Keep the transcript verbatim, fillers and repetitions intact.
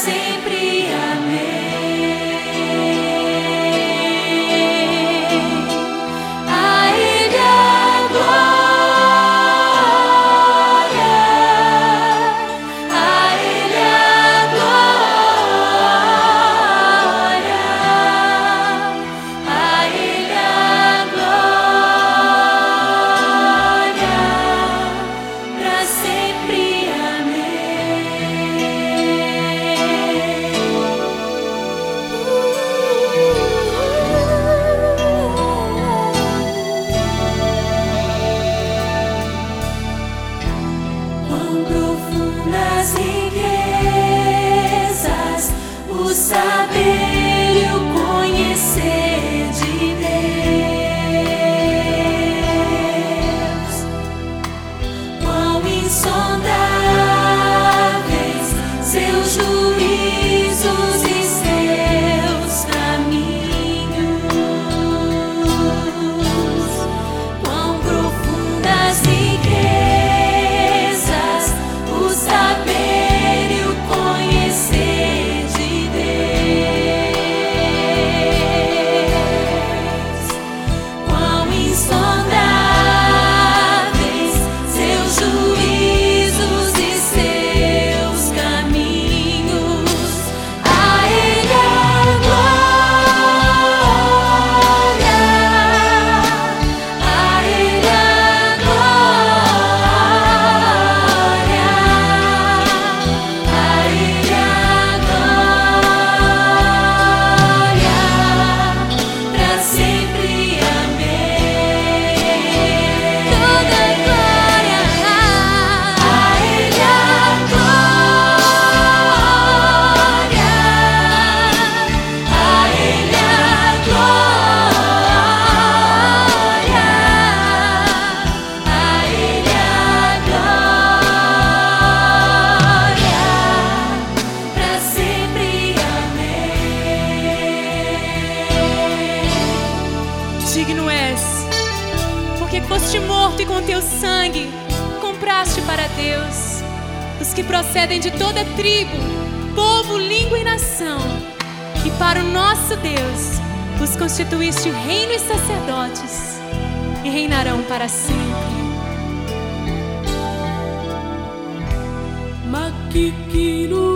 sempre. Amém. A Ele a glória, a Ele a glória, a Ele a glória, pra sempre. Quão profundas riquezas o saber e o conhecer de Deus. Quão insondáveis seus juízos e seus caminhos. Quão profundas riquezas o saber e o conhecer de Deus. Quão insondáveis seus juízos e seus caminhos. A Ele a glória, a Ele a glória, a Ele a glória, pra sempre. Amém. Toda glória a Ele a glória, a Ele a glória, a Ele a glória, pra sempre. Amém. Digno és, porque foste morto e com teu sangue compraste para Deus os que procedem de toda tribo, povo, língua e nação. E para o nosso Deus os constituíste reino e sacerdotes, e reinarão para sempre. Makikino